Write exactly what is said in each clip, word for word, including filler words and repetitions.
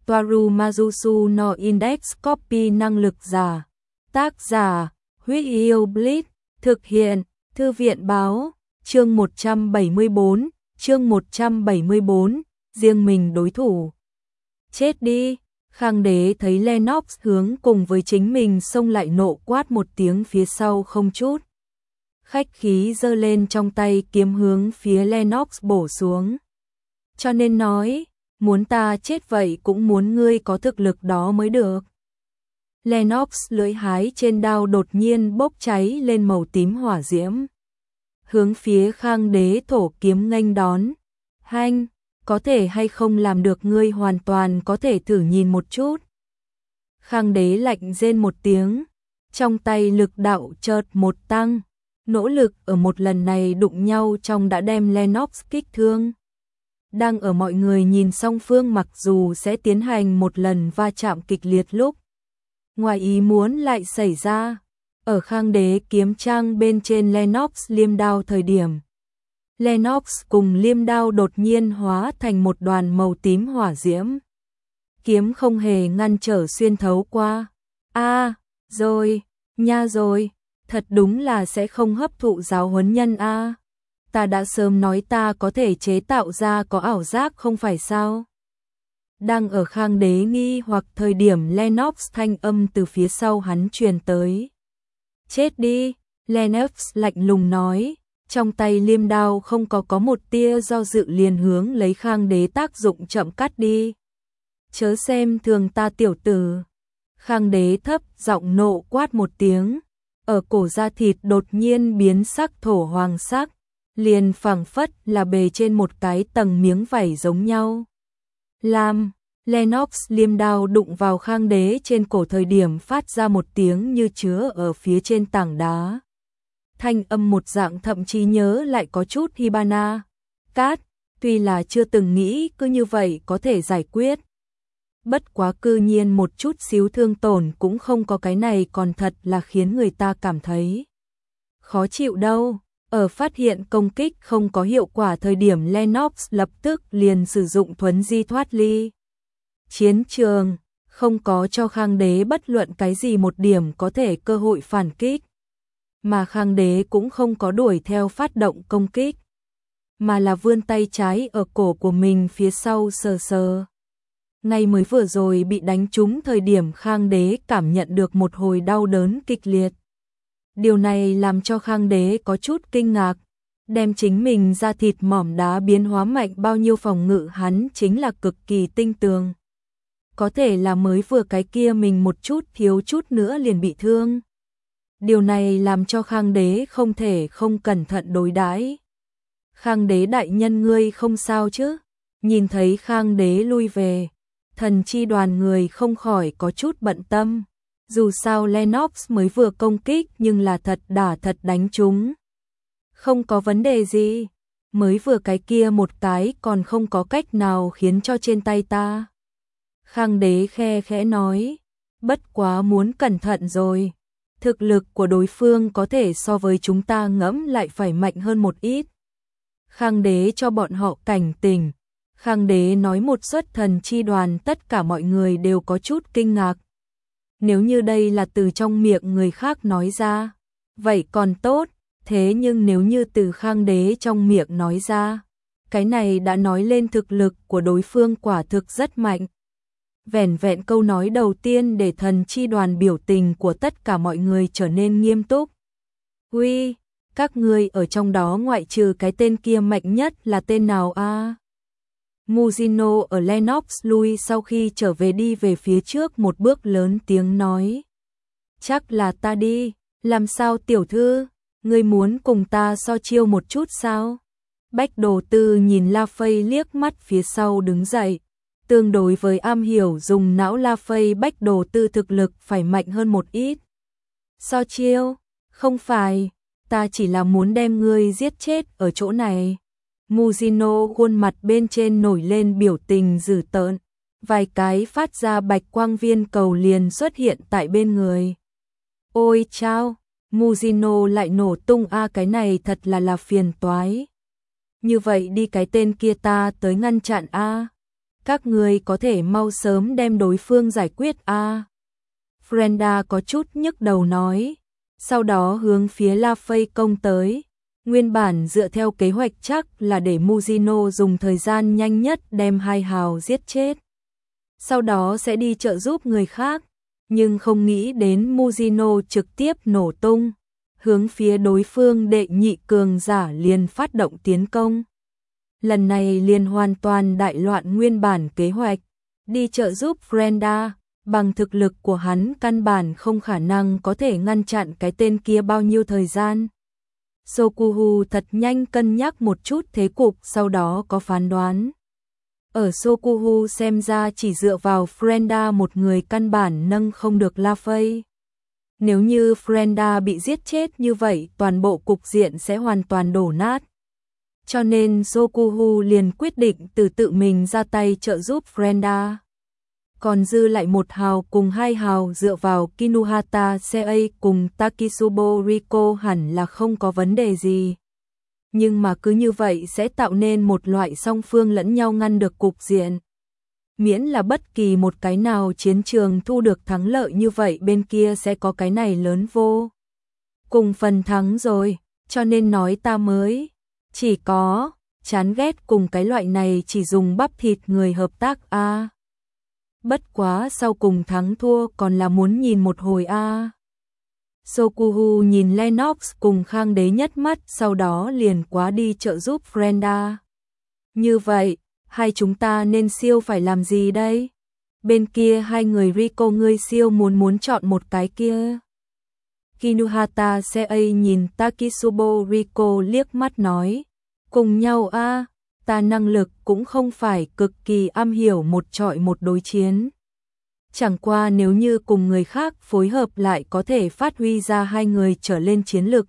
Toaru Majusu no Index Copy năng lực giả. Tác giả, Huyết Yêu Blitz, thực hiện, Thư viện báo, chương một trăm bảy mươi bốn, chương một trăm bảy mươi bốn, riêng mình đối thủ. Chết đi, Khang Đế thấy Lennox hướng cùng với chính mình xông lại nộ quát một tiếng phía sau không chút khách khí giơ lên trong tay kiếm hướng phía Lennox bổ xuống. Cho nên nói, muốn ta chết vậy cũng muốn ngươi có thực lực đó mới được. Lennox lưỡi hái trên đao đột nhiên bốc cháy lên màu tím hỏa diễm. Hướng phía Khang Đế thổ kiếm nghênh đón. Hanh, có thể hay không làm được ngươi hoàn toàn có thể thử nhìn một chút. Khang Đế lạnh rên một tiếng, trong tay lực đạo chợt một tăng, nỗ lực ở một lần này đụng nhau trong đã đem Lennox kích thương. Đang ở mọi người nhìn song phương mặc dù sẽ tiến hành một lần va chạm kịch liệt lúc ngoài ý muốn lại xảy ra, ở Khang Đế kiếm trang bên trên Lennox liêm đao thời điểm. Lennox cùng liêm đao đột nhiên hóa thành một đoàn màu tím hỏa diễm. Kiếm không hề ngăn trở xuyên thấu qua. A, à, rồi, nha rồi, thật đúng là sẽ không hấp thụ giáo huấn nhân a. À. Ta đã sớm nói ta có thể chế tạo ra có ảo giác không phải sao? Đang ở Khang Đế nghi hoặc thời điểm Lennox thanh âm từ phía sau hắn truyền tới. Chết đi, Lennox lạnh lùng nói, trong tay liêm đao không có có một tia do dự liền hướng lấy Khang Đế tác dụng chậm cắt đi. Chớ xem thường ta tiểu tử. Khang Đế thấp giọng nộ quát một tiếng, ở cổ da thịt đột nhiên biến sắc thổ hoàng sắc, liền phảng phất là bề trên một cái tầng miếng vảy giống nhau. Làm Lennox liêm đao đụng vào Khang Đế trên cổ thời điểm phát ra một tiếng như chứa ở phía trên tảng đá. Thanh âm một dạng thậm chí nhớ lại có chút Hibana. Cát, tuy là chưa từng nghĩ cứ như vậy có thể giải quyết. Bất quá cư nhiên một chút xíu thương tổn cũng không có, cái này còn thật là khiến người ta cảm thấy khó chịu đâu. Ở phát hiện công kích không có hiệu quả thời điểm Lennox lập tức liền sử dụng thuấn di thoát ly chiến trường, không có cho Khang Đế bất luận cái gì một điểm có thể cơ hội phản kích. Mà Khang Đế cũng không có đuổi theo phát động công kích, mà là vươn tay trái ở cổ của mình phía sau sờ sờ. Ngay mới vừa rồi bị đánh trúng thời điểm Khang Đế cảm nhận được một hồi đau đớn kịch liệt. Điều này làm cho Khang Đế có chút kinh ngạc, đem chính mình ra thịt mỏm đá biến hóa mạnh bao nhiêu phòng ngự hắn chính là cực kỳ tinh tường. Có thể là mới vừa cái kia mình một chút thiếu chút nữa liền bị thương. Điều này làm cho Khang Đế không thể không cẩn thận đối đãi. Khang Đế đại nhân ngươi không sao chứ? Nhìn thấy Khang Đế lui về, thần chi đoàn người không khỏi có chút bận tâm. Dù sao Lennox mới vừa công kích nhưng là thật đả thật đánh chúng. Không có vấn đề gì, mới vừa cái kia một cái còn không có cách nào khiến cho trên tay ta. Khang Đế khe khẽ nói, bất quá muốn cẩn thận rồi. Thực lực của đối phương có thể so với chúng ta ngẫm lại phải mạnh hơn một ít. Khang Đế cho bọn họ cảnh tỉnh. Khang Đế nói một suất thần chi đoàn tất cả mọi người đều có chút kinh ngạc. Nếu như đây là từ trong miệng người khác nói ra, vậy còn tốt, thế nhưng nếu như từ Khang Đế trong miệng nói ra, cái này đã nói lên thực lực của đối phương quả thực rất mạnh. Vẻn vẹn câu nói đầu tiên để thần chi đoàn biểu tình của tất cả mọi người trở nên nghiêm túc. Uy, các ngươi ở trong đó ngoại trừ cái tên kia mạnh nhất là tên nào a? À? Muzino ở Lennox lui sau khi trở về đi về phía trước một bước lớn tiếng nói. Chắc là ta đi, làm sao tiểu thư, ngươi muốn cùng ta so chiêu một chút sao? Bách Đồ Tư nhìn La Phây liếc mắt phía sau đứng dậy. Tương đối với am hiểu dùng não La Phây, Bách Đồ Tư thực lực phải mạnh hơn một ít. So chiêu, không phải, ta chỉ là muốn đem ngươi giết chết ở chỗ này. Muzino khuôn mặt bên trên nổi lên biểu tình dữ tợn, vài cái phát ra bạch quang viên cầu liền xuất hiện tại bên người. Ôi chao, Muzino lại nổ tung a, cái này thật là là phiền toái. Như vậy đi cái tên kia ta tới ngăn chặn a. Các ngươi có thể mau sớm đem đối phương giải quyết a. À? Frenda có chút nhức đầu nói, sau đó hướng phía La Fay công tới. Nguyên bản dựa theo kế hoạch chắc là để Mujino dùng thời gian nhanh nhất đem hai hào giết chết. Sau đó sẽ đi trợ giúp người khác, nhưng không nghĩ đến Mujino trực tiếp nổ tung, hướng phía đối phương đệ nhị cường giả liền phát động tiến công. Lần này liền hoàn toàn đại loạn nguyên bản kế hoạch, đi trợ giúp Frenda, bằng thực lực của hắn căn bản không khả năng có thể ngăn chặn cái tên kia bao nhiêu thời gian. Sokuhu thật nhanh cân nhắc một chút thế cục, sau đó có phán đoán. Ở Sokuhu xem ra chỉ dựa vào Frenda một người căn bản nâng không được La Fay. Nếu như Frenda bị giết chết như vậy, toàn bộ cục diện sẽ hoàn toàn đổ nát. Cho nên Sokuhu liền quyết định từ tự mình ra tay trợ giúp Frenda. Còn dư lại một hào cùng hai hào dựa vào Kinuhata Sei cùng Takisubo Riko hẳn là không có vấn đề gì. Nhưng mà cứ như vậy sẽ tạo nên một loại song phương lẫn nhau ngăn được cục diện. Miễn là bất kỳ một cái nào chiến trường thu được thắng lợi như vậy, bên kia sẽ có cái này lớn vô cùng phần thắng rồi, cho nên nói ta mới chỉ có chán ghét cùng cái loại này chỉ dùng bắp thịt người hợp tác a. À. Bất quá sau cùng thắng thua còn là muốn nhìn một hồi a. À. Sokuhu nhìn Lennox cùng Khang Đế nhất mắt, sau đó liền quá đi trợ giúp Frenda. Như vậy, hai chúng ta nên siêu phải làm gì đây? Bên kia hai người Riko, ngươi siêu muốn muốn chọn một cái kia. Kinuhata Sei nhìn Takisubo Riko liếc mắt nói, cùng nhau a, à, ta năng lực cũng không phải cực kỳ am hiểu một trọi một đối chiến. Chẳng qua nếu như cùng người khác phối hợp lại có thể phát huy ra hai người trở lên chiến lực.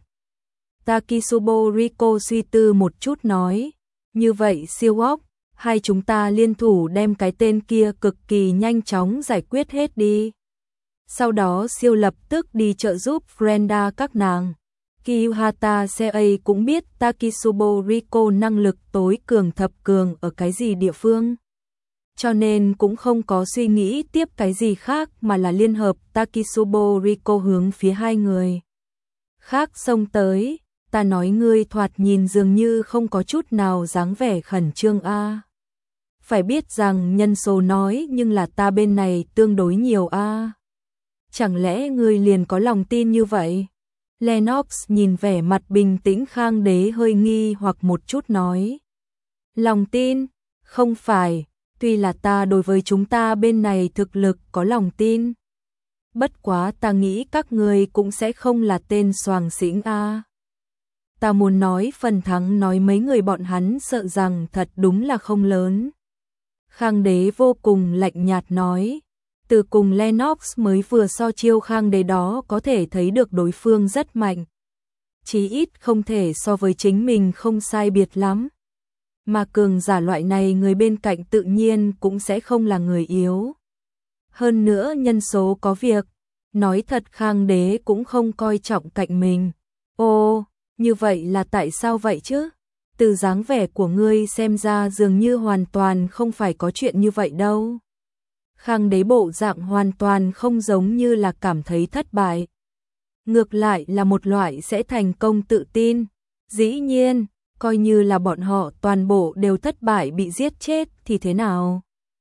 Takisubo Riko suy tư một chút nói, như vậy siêu óc, hai chúng ta liên thủ đem cái tên kia cực kỳ nhanh chóng giải quyết hết đi. Sau đó siêu lập tức đi trợ giúp Frenda các nàng. Kinuhata Sei cũng biết Takisubo Riko năng lực tối cường thập cường ở cái gì địa phương. Cho nên cũng không có suy nghĩ tiếp cái gì khác mà là liên hợp Takisubo Riko hướng phía hai người khác xông tới. Ta nói ngươi thoạt nhìn dường như không có chút nào dáng vẻ khẩn trương a. À. Phải biết rằng nhân số nói nhưng là ta bên này tương đối nhiều a. À. Chẳng lẽ ngươi liền có lòng tin như vậy? Lennox nhìn vẻ mặt bình tĩnh Khang Đế hơi nghi hoặc một chút nói. Lòng tin? Không phải, tuy là ta đối với chúng ta bên này thực lực có lòng tin. Bất quá ta nghĩ các ngươi cũng sẽ không là tên soàng xĩnh a. À. Ta muốn nói phần thắng nói mấy người bọn hắn sợ rằng thật đúng là không lớn. Khang Đế vô cùng lạnh nhạt nói. Từ cùng Lennox mới vừa so chiêu Khang Đế đó có thể thấy được đối phương rất mạnh. Chí ít không thể so với chính mình không sai biệt lắm. Mà cường giả loại này người bên cạnh tự nhiên cũng sẽ không là người yếu. Hơn nữa nhân số có việc. Nói thật Khang Đế cũng không coi trọng cạnh mình. Ồ, như vậy là tại sao vậy chứ? Từ dáng vẻ của ngươi xem ra dường như hoàn toàn không phải có chuyện như vậy đâu. Khang Đế bộ dạng hoàn toàn không giống như là cảm thấy thất bại. Ngược lại là một loại sẽ thành công tự tin. Dĩ nhiên, coi như là bọn họ toàn bộ đều thất bại bị giết chết thì thế nào?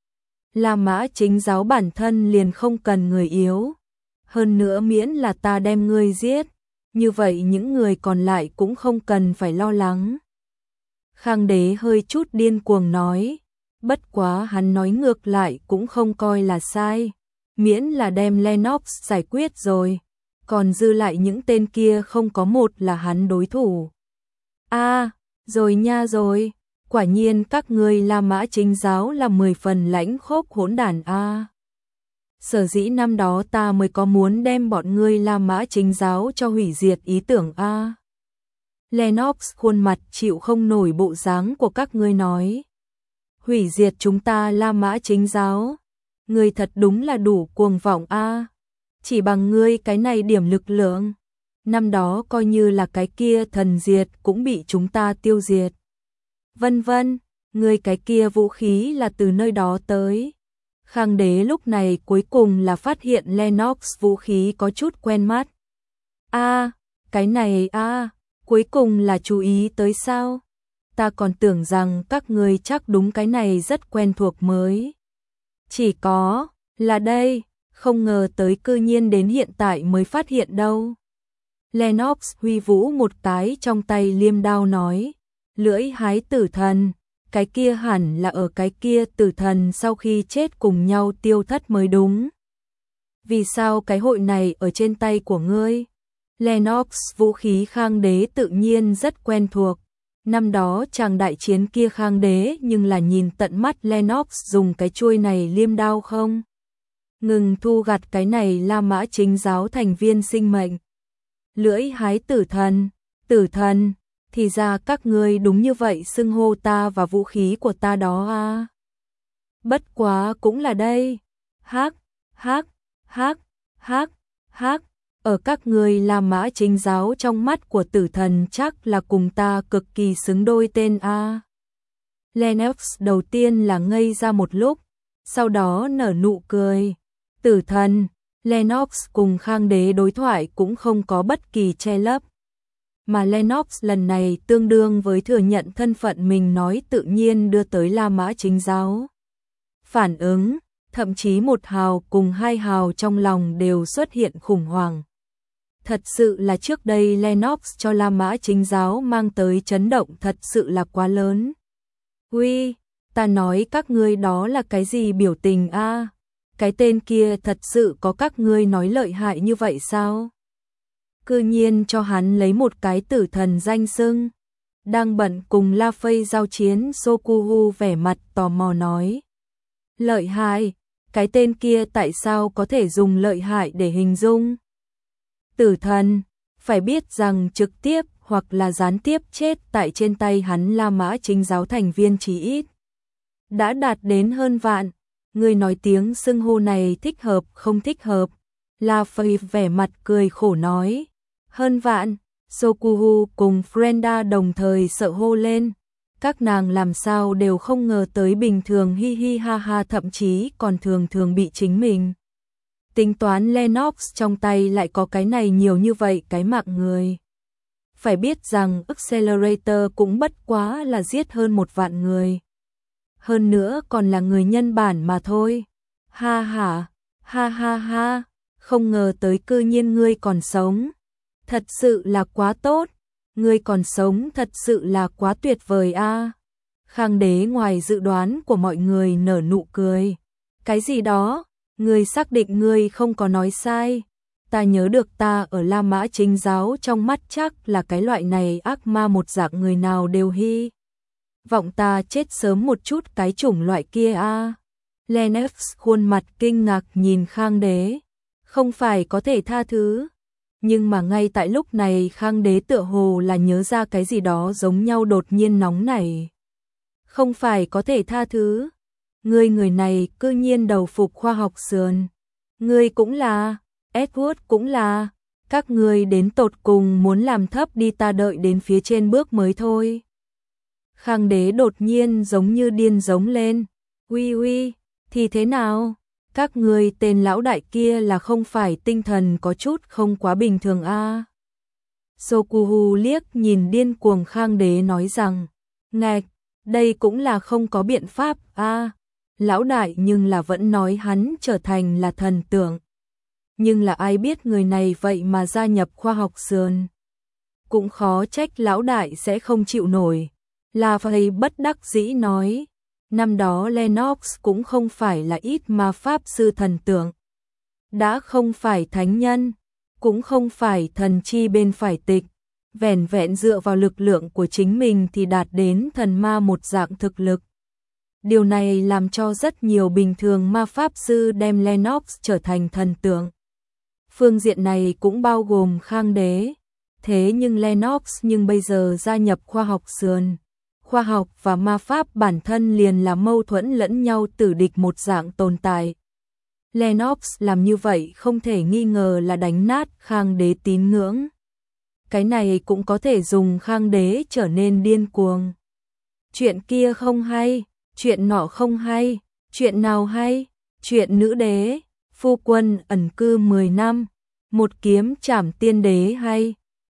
La Mã Chính Giáo bản thân liền không cần người yếu. Hơn nữa miễn là ta đem ngươi giết, như vậy những người còn lại cũng không cần phải lo lắng. Khang Đế hơi chút điên cuồng nói. Bất quá hắn nói ngược lại cũng không coi là sai. Miễn là đem Lennox giải quyết rồi. Còn dư lại những tên kia không có một là hắn đối thủ. A, à, rồi nha rồi. Quả nhiên các ngươi La Mã Chính Giáo là mười phần lãnh khốc hỗn đản a. À. Sở dĩ năm đó ta mới có muốn đem bọn ngươi La Mã Chính Giáo cho hủy diệt ý tưởng a. À. Lennox khuôn mặt chịu không nổi bộ dáng của các ngươi nói. Hủy diệt chúng ta La Mã Chính Giáo. Ngươi thật đúng là đủ cuồng vọng a. À. Chỉ bằng ngươi cái này điểm lực lượng. Năm đó coi như là cái kia thần diệt cũng bị chúng ta tiêu diệt. Vân vân, Ngươi cái kia vũ khí là từ nơi đó tới. Khang đế lúc này cuối cùng là phát hiện Lennox vũ khí có chút quen mắt. A, cái này a, cuối cùng là chú ý tới sao? Ta còn tưởng rằng các ngươi chắc đúng cái này rất quen thuộc mới. Chỉ có, là đây, không ngờ tới cư nhiên đến hiện tại mới phát hiện đâu. Lennox huy vũ một cái trong tay liêm đao nói, lưỡi hái tử thần, cái kia hẳn là ở cái kia tử thần sau khi chết cùng nhau tiêu thất mới đúng. Vì sao cái hội này ở trên tay của ngươi? Lennox vũ khí Khang đế tự nhiên rất quen thuộc. Năm đó chàng đại chiến kia Khang đế nhưng là nhìn tận mắt Lennox dùng cái chuôi này liêm đao không? Ngừng thu gặt cái này La Mã Chính giáo thành viên sinh mệnh. Lưỡi hái tử thần, tử thần, thì ra các ngươi đúng như vậy xưng hô ta và vũ khí của ta đó à. Bất quá cũng là đây. Hắc, hắc, hắc, hắc, hắc. Ở các ngươi La Mã Chính giáo trong mắt của tử thần chắc là cùng ta cực kỳ xứng đôi tên a. Lennox đầu tiên là ngây ra một lúc, sau đó nở nụ cười. Tử thần, Lennox cùng Khang đế đối thoại cũng không có bất kỳ che lấp. Mà Lennox lần này tương đương với thừa nhận thân phận mình nói tự nhiên đưa tới La Mã Chính giáo. Phản ứng, thậm chí một hào cùng hai hào trong lòng đều xuất hiện khủng hoảng. Thật sự là trước đây Lennox cho La Mã Chính giáo mang tới chấn động thật sự là quá lớn. Uy, ta nói các ngươi đó là cái gì biểu tình a? Cái tên kia thật sự có các ngươi nói lợi hại như vậy sao? Cư nhiên cho hắn lấy một cái tử thần danh xưng. Đang bận cùng La Phây giao chiến, Sokuhu vẻ mặt tò mò nói. Lợi hại, cái tên kia tại sao có thể dùng lợi hại để hình dung? Tử thần, phải biết rằng trực tiếp hoặc là gián tiếp chết tại trên tay hắn La Mã Chính giáo thành viên chí ít đã đạt đến hơn vạn. Người nói tiếng xưng hô này thích hợp không thích hợp? La Phây vẻ mặt cười khổ nói. Hơn vạn, Sokuhu cùng Frenda đồng thời sợ hô lên. Các nàng làm sao đều không ngờ tới bình thường hi hi ha ha, thậm chí còn thường thường bị chính mình tính toán Lennox trong tay lại có cái này nhiều như vậy cái mạng người. Phải biết rằng Accelerator cũng bất quá là giết hơn một vạn người. Hơn nữa còn là người nhân bản mà thôi. Ha ha, ha ha ha, không ngờ tới cư nhiên ngươi còn sống. Thật sự là quá tốt, ngươi còn sống thật sự là quá tuyệt vời a. À. Khang đế ngoài dự đoán của mọi người nở nụ cười. Cái gì đó, ngươi xác định ngươi không có nói sai. Ta nhớ được ta ở La Mã Chính giáo trong mắt chắc là cái loại này ác ma một dạng người nào đều hy vọng ta chết sớm một chút cái chủng loại kia a. À. Lennox khuôn mặt kinh ngạc nhìn Khang đế. Không phải có thể tha thứ. Nhưng mà ngay tại lúc này Khang đế tựa hồ là nhớ ra cái gì đó giống nhau đột nhiên nóng nảy. Không phải có thể tha thứ. Ngươi người này cư nhiên đầu phục khoa học sườn. Ngươi cũng là, Edward cũng là. Các ngươi đến tột cùng muốn làm thấp đi, ta đợi đến phía trên bước mới thôi. Khang đế đột nhiên giống như điên giống lên. Uy uy, thì thế nào? Các ngươi tên lão đại kia là không phải tinh thần có chút không quá bình thường a? À? Sokuhu liếc nhìn điên cuồng Khang đế nói rằng, ngạch, đây cũng là không có biện pháp a. À? Lão đại nhưng là vẫn nói hắn trở thành là thần tượng. Nhưng là ai biết người này vậy mà gia nhập khoa học sườn. Cũng khó trách lão đại sẽ không chịu nổi. La Phây bất đắc dĩ nói. Năm đó Lennox cũng không phải là ít ma pháp sư thần tượng. Đã không phải thánh nhân, cũng không phải thần chi bên phải tịch. Vẻn vẹn dựa vào lực lượng của chính mình thì đạt đến thần ma một dạng thực lực. Điều này làm cho rất nhiều bình thường ma pháp sư đem Lennox trở thành thần tượng. Phương diện này cũng bao gồm Khang đế. Thế nhưng Lennox nhưng bây giờ gia nhập khoa học sườn. Khoa học và ma pháp bản thân liền là mâu thuẫn lẫn nhau, tử địch một dạng tồn tại. Lennox làm như vậy không thể nghi ngờ là đánh nát Khang đế tín ngưỡng. Cái này cũng có thể dùng Khang đế trở nên điên cuồng. chuyện kia không hay, chuyện nọ không hay, chuyện nào hay, chuyện nữ đế, phu quân ẩn cư mười năm, một kiếm trảm tiên đế hay,